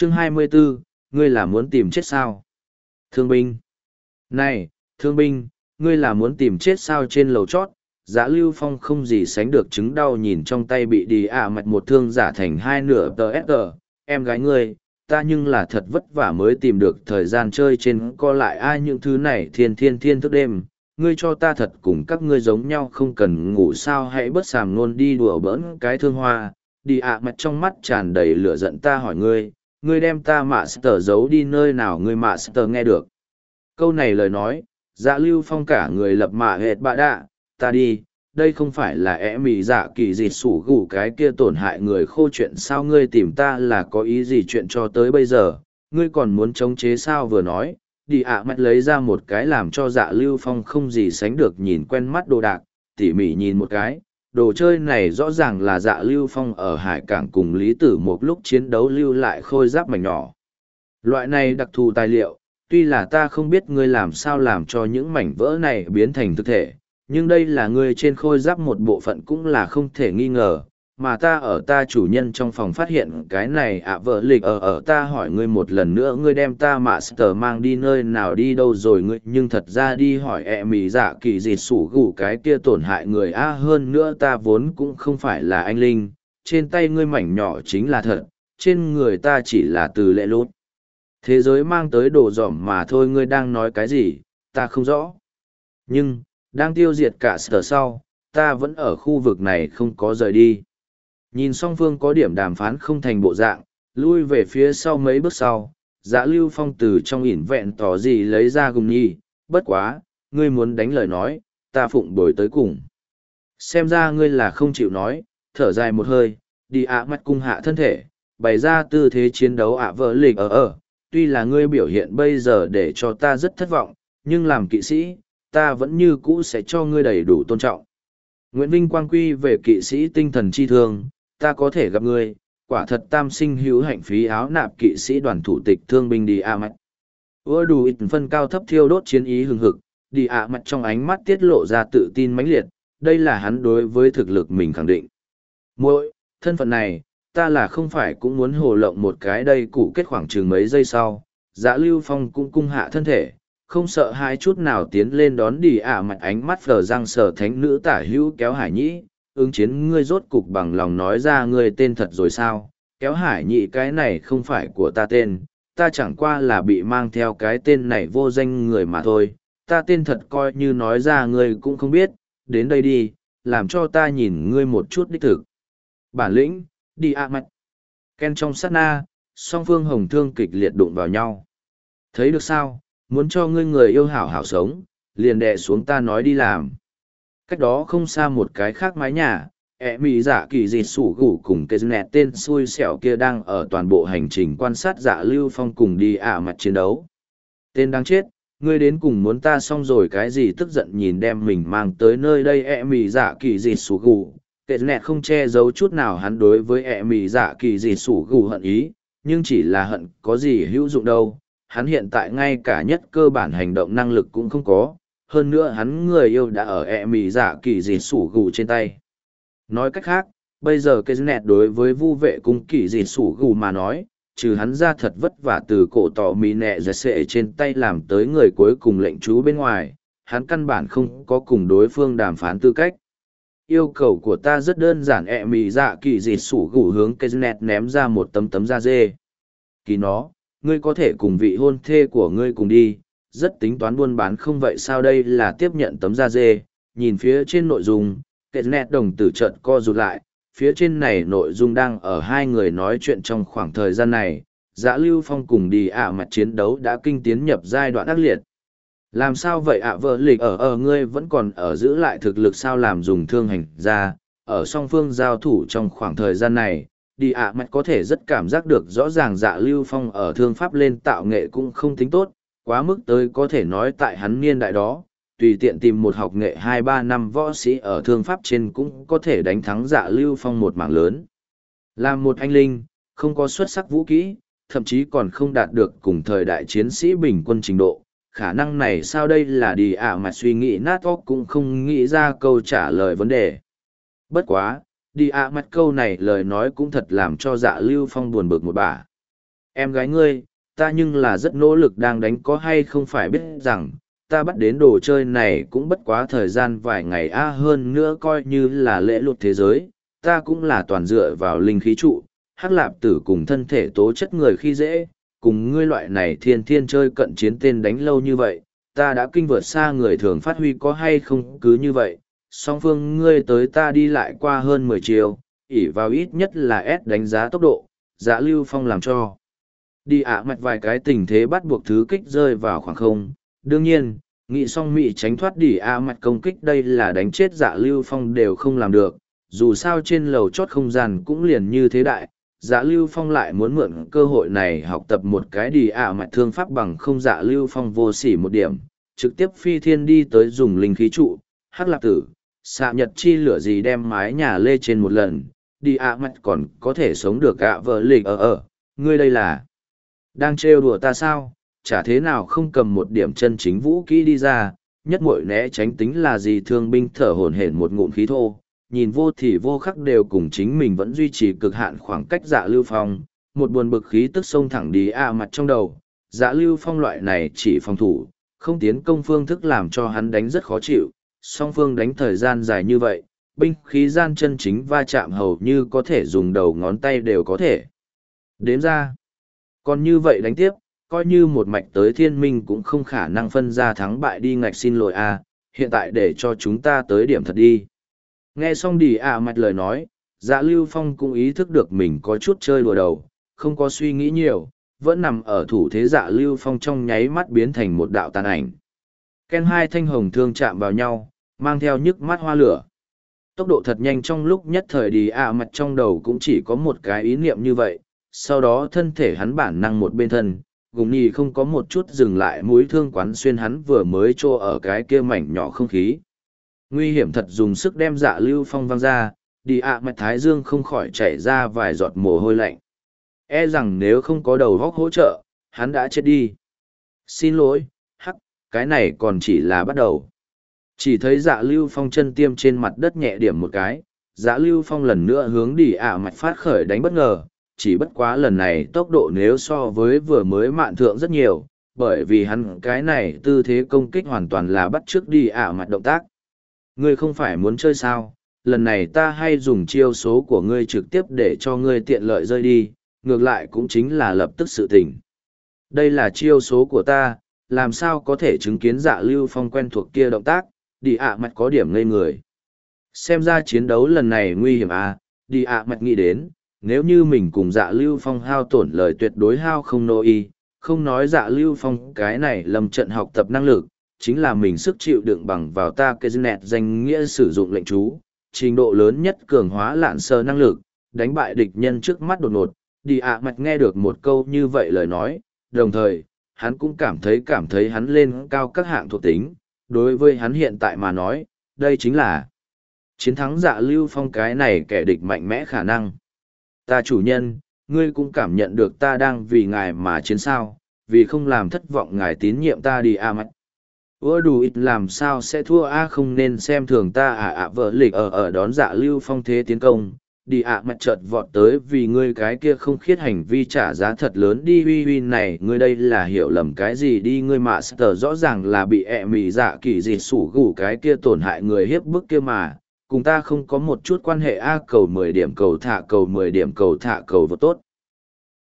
Chương 24, ngươi là muốn tìm chết sao? Thương binh. Này, thương binh, ngươi là muốn tìm chết sao? Trên lầu chót, Dã Lưu Phong không gì sánh được chứng đau nhìn trong tay bị đi mạch một thương giả thành hai nửa tờ SG. Em gái ngươi, ta nhưng là thật vất vả mới tìm được thời gian chơi trên co lại ai những thứ này thiên thức đêm. Ngươi cho ta thật cùng các ngươi giống nhau không cần ngủ sao, hãy bớt sàm nôn đi đùa bỡn cái thương hoa. Đi mạch trong mắt tràn đầy lửa giận. Ta hỏi ngươi đem ta master giấu đi nơi nào? Ngươi master nghe được câu này lời nói, Dã Lưu Phong cả người lập mạ hệt bạ đạ. Ta đi, đây không phải là mì dạ kỳ dịt sủ gù cái kia tổn hại người khô chuyện sao? Ngươi tìm ta là có ý gì? Chuyện cho tới bây giờ ngươi còn muốn chống chế sao? Vừa nói, đi mạch lấy ra một cái làm cho Dã Lưu Phong không gì sánh được nhìn quen mắt đồ đạc, tỉ mỉ nhìn một cái. Đồ chơi này rõ ràng là Dã Lưu Phong ở hải cảng cùng Lý Tử một lúc chiến đấu lưu lại khôi giáp mảnh nhỏ. Loại này đặc thù tài liệu, tuy là ta không biết ngươi làm sao làm cho những mảnh vỡ này biến thành thực thể, nhưng đây là ngươi trên khôi giáp một bộ phận cũng là không thể nghi ngờ, mà ta ở ta chủ nhân trong phòng phát hiện cái này vợ lịch ở ta hỏi ngươi một lần nữa, ngươi đem ta master mang đi nơi nào, đi đâu rồi? Ngươi nhưng thật ra đi hỏi mì dạ kỳ dịt sủ gù cái kia tổn hại người hơn nữa ta vốn cũng không phải là anh linh, trên tay ngươi mảnh nhỏ chính là thật, trên người ta chỉ là từ lệ lút thế giới mang tới đồ dỏm mà thôi. Ngươi đang nói cái gì ta không rõ, nhưng đang tiêu diệt cả sở sau, ta vẫn ở khu vực này không có rời đi. Nhìn song phương có điểm đàm phán không thành bộ dạng, lui về phía sau mấy bước sau, Dã Lưu Phong từ trong ỉn vẹn tỏ gì lấy ra gùng nhi. Bất quá, ngươi muốn đánh lời nói, ta phụng đổi tới cùng. Xem ra ngươi là không chịu nói. Thở dài một hơi, đi mắt cung hạ thân thể, bày ra tư thế chiến đấu vợ lịch tuy là ngươi biểu hiện bây giờ để cho ta rất thất vọng, nhưng làm kỵ sĩ, ta vẫn như cũ sẽ cho ngươi đầy đủ tôn trọng. Nguyễn Vinh quang quy về kỵ sĩ tinh thần chi thương, ta có thể gặp ngươi, quả thật tam sinh hữu hạnh. Phí áo nạp kỵ sĩ đoàn thủ tịch thương binh đi mạch. Ưa đủ ít phân cao thấp thiêu đốt chiến ý hừng hực, đi mạch trong ánh mắt tiết lộ ra tự tin mãnh liệt, đây là hắn đối với thực lực mình khẳng định. Mỗi thân phận này, ta là không phải cũng muốn hồ lộng một cái đây. Cụ kết khoảng chừng mấy giây sau, Dã Lưu Phong cũng cung hạ thân thể, không sợ hai chút nào tiến lên đón đi mạch. Ánh mắt phờ răng sở thánh nữ tả hữu Kéo Hải Nhĩ, ứng chiến. Ngươi rốt cục bằng lòng nói ra ngươi tên thật rồi sao? Kéo Hải Nhĩ, cái này không phải của ta tên, ta chẳng qua là bị mang theo cái tên này vô danh người mà thôi. Ta tên thật coi như nói ra ngươi cũng không biết. Đến đây đi, làm cho ta nhìn ngươi một chút đích thực bản lĩnh. Đi mạch. Ken trong sát na, song phương hồng thương kịch liệt đụng vào nhau. Thấy được sao, muốn cho ngươi người yêu hảo hảo sống, liền đè xuống ta nói đi làm. Cách đó không xa một cái khác mái nhà, mì dạ kỳ dịt sủ gủ cùng cái nẹt tên xui xẻo kia đang ở toàn bộ hành trình quan sát Dã Lưu Phong cùng đi mặt chiến đấu. Tên đáng chết, ngươi đến cùng muốn ta xong rồi cái gì? Tức giận nhìn đem mình mang tới nơi đây mì dạ kỳ dịt sủ gủ. Kệ nẹt không che giấu chút nào hắn đối với mì dạ kỳ dịt sủ gù hận ý, nhưng chỉ là hận có gì hữu dụng đâu. Hắn hiện tại ngay cả nhất cơ bản hành động năng lực cũng không có, hơn nữa hắn người yêu đã ở mì dạ kỳ dịt sủ gù trên tay. Nói cách khác, bây giờ Kệ nẹt đối với vu vệ cung kỳ dịt sủ gù mà nói, trừ hắn ra thật vất vả từ cổ tỏ mì nẹ giật sệ trên tay làm tới người cuối cùng lệnh trú bên ngoài, hắn căn bản không có cùng đối phương đàm phán tư cách. Yêu cầu của ta rất đơn giản. Mì dạ kỳ dịt sủ gù hướng cây nẹt ném ra một tấm da dê. Kỳ nó, ngươi có thể cùng vị hôn thê của ngươi cùng đi, rất tính toán buôn bán không vậy sao? Đây là tiếp nhận tấm da dê, nhìn phía trên nội dung, cây nẹt đồng tử trợn co rụt lại, phía trên này nội dung đang ở hai người nói chuyện trong khoảng thời gian này. Dã Lưu Phong cùng đi mặt chiến đấu đã kinh tiến nhập giai đoạn ác liệt. Làm sao vậy vợ lịch ngươi vẫn còn ở giữ lại thực lực sao? Làm dùng thương hành ra, ở song phương giao thủ trong khoảng thời gian này, đi mạch có thể rất cảm giác được rõ ràng Dã Lưu Phong ở thương pháp lên tạo nghệ cũng không tính tốt, quá mức tới có thể nói tại hắn niên đại đó, tùy tiện tìm một học nghệ 2-3 năm võ sĩ ở thương pháp trên cũng có thể đánh thắng Dã Lưu Phong một mảng lớn. Làm một anh linh, không có xuất sắc vũ kỹ, thậm chí còn không đạt được cùng thời đại chiến sĩ bình quân trình độ. Khả năng này sao? Đây là đi mà suy nghĩ nát óc cũng không nghĩ ra câu trả lời vấn đề. Bất quá, đi mặt câu này lời nói cũng thật làm cho Dã Lưu Phong buồn bực một bả. Em gái ngươi, ta nhưng là rất nỗ lực đang đánh có hay không phải biết rằng, ta bắt đến đồ chơi này cũng bất quá thời gian vài ngày hơn nữa coi như là lễ luật thế giới, ta cũng là toàn dựa vào linh khí trụ, hắc lạp tử cùng thân thể tố chất người khi dễ, cùng ngươi loại này thiên thiên chơi cận chiến tên đánh lâu như vậy, ta đã kinh vượt xa người thường phát huy có hay không cứ như vậy, song phương ngươi tới ta đi lại qua hơn 10 chiều, ỉ vào ít nhất là S đánh giá tốc độ, Dạ Lưu Phong làm cho. Đi mạch vài cái tình thế bắt buộc thứ kích rơi vào khoảng không, đương nhiên, nghĩ xong Mỹ tránh thoát đi mạch công kích đây là đánh chết Dạ Lưu Phong đều không làm được, dù sao trên lầu chót không gian cũng liền như thế đại. Dạ Lưu Phong lại muốn mượn cơ hội này học tập một cái đi mạch thương pháp bằng không Dạ Lưu Phong vô sỉ một điểm, trực tiếp phi thiên đi tới dùng linh khí trụ, hắc lạp tử, xạ nhật chi lửa gì đem mái nhà lê trên một lần, đi mạch còn có thể sống được vợ lịch ngươi đây là đang trêu đùa ta sao, chả thế nào không cầm một điểm chân chính vũ kỹ đi ra, nhất muội né tránh tính là gì thương binh thở hổn hển một ngụm khí thô, nhìn vô thì vô khắc đều cùng chính mình vẫn duy trì cực hạn khoảng cách Dạ Lưu Phong, một buồn bực khí tức xông thẳng đi mặt trong đầu, Dạ Lưu Phong loại này chỉ phòng thủ, không tiến công phương thức làm cho hắn đánh rất khó chịu, song phương đánh thời gian dài như vậy, binh khí gian chân chính va chạm hầu như có thể dùng đầu ngón tay đều có thể đếm ra. Còn như vậy đánh tiếp, coi như một mạch tới thiên minh cũng không khả năng phân ra thắng bại đi ngạch xin lỗi hiện tại để cho chúng ta tới điểm thật đi. Nghe xong đi mạch lời nói, Dạ Lưu Phong cũng ý thức được mình có chút chơi đùa đầu, không có suy nghĩ nhiều, vẫn nằm ở thủ thế Dạ Lưu Phong trong nháy mắt biến thành một đạo tàn ảnh. Ken hai thanh hồng thương chạm vào nhau, mang theo nhức mắt hoa lửa. Tốc độ thật nhanh trong lúc nhất thời đi mạch trong đầu cũng chỉ có một cái ý niệm như vậy, sau đó thân thể hắn bản năng một bên thân, gùng nhì không có một chút dừng lại mũi thương quán xuyên hắn vừa mới trô ở cái kia mảnh nhỏ không khí. Nguy hiểm thật dùng sức đem Dạ Lưu Phong văng ra, đi mạch thái dương không khỏi chảy ra vài giọt mồ hôi lạnh. E rằng nếu không có đầu góc hỗ trợ, hắn đã chết đi. Xin lỗi, hắc, cái này còn chỉ là bắt đầu. Chỉ thấy Dạ Lưu Phong chân tiêm trên mặt đất nhẹ điểm một cái, Dạ Lưu Phong lần nữa hướng đi mạch phát khởi đánh bất ngờ, chỉ bất quá lần này tốc độ nếu so với vừa mới mạn thượng rất nhiều, bởi vì hắn cái này tư thế công kích hoàn toàn là bắt trước đi mạch động tác. Ngươi không phải muốn chơi sao, lần này ta hay dùng chiêu số của ngươi trực tiếp để cho ngươi tiện lợi rơi đi, ngược lại cũng chính là lập tức sự tình. Đây là chiêu số của ta, làm sao có thể chứng kiến Dạ Lưu Phong quen thuộc kia động tác, đi mạch có điểm ngây người. Xem ra chiến đấu lần này nguy hiểm đi mạch nghĩ đến, nếu như mình cùng Dạ Lưu Phong hao tổn lời tuyệt đối hao không nô y, không nói Dạ Lưu Phong cái này lầm trận học tập năng lực, chính là mình sức chịu đựng bằng vào ta cái nẹt danh nghĩa sử dụng lệnh chú, trình độ lớn nhất cường hóa lạn sơ năng lực, đánh bại địch nhân trước mắt đột ngột, đi mạch nghe được một câu như vậy lời nói, đồng thời, hắn cũng cảm thấy hắn lên cao các hạng thuộc tính, đối với hắn hiện tại mà nói, đây chính là chiến thắng Dạ Lưu Phong cái này kẻ địch mạnh mẽ khả năng. Ta chủ nhân, ngươi cũng cảm nhận được ta đang vì ngài mà chiến sao, vì không làm thất vọng ngài tín nhiệm ta đi mạch. Đủ ít làm sao sẽ thua không nên xem thường ta vợ lịch ở đón Dạ Lưu Phong thế tiến công, đi mạch chợt vọt tới vì ngươi cái kia không khiết hành vi trả giá thật lớn đi uy này, ngươi đây là hiểu lầm cái gì đi, ngươi mà sở rõ ràng là bị mì dạ kỳ gì sủ gủ cái kia tổn hại người hiếp bức kia mà, cùng ta không có một chút quan hệ cầu 10 điểm cầu thả cầu 10 điểm cầu thả cầu vô tốt.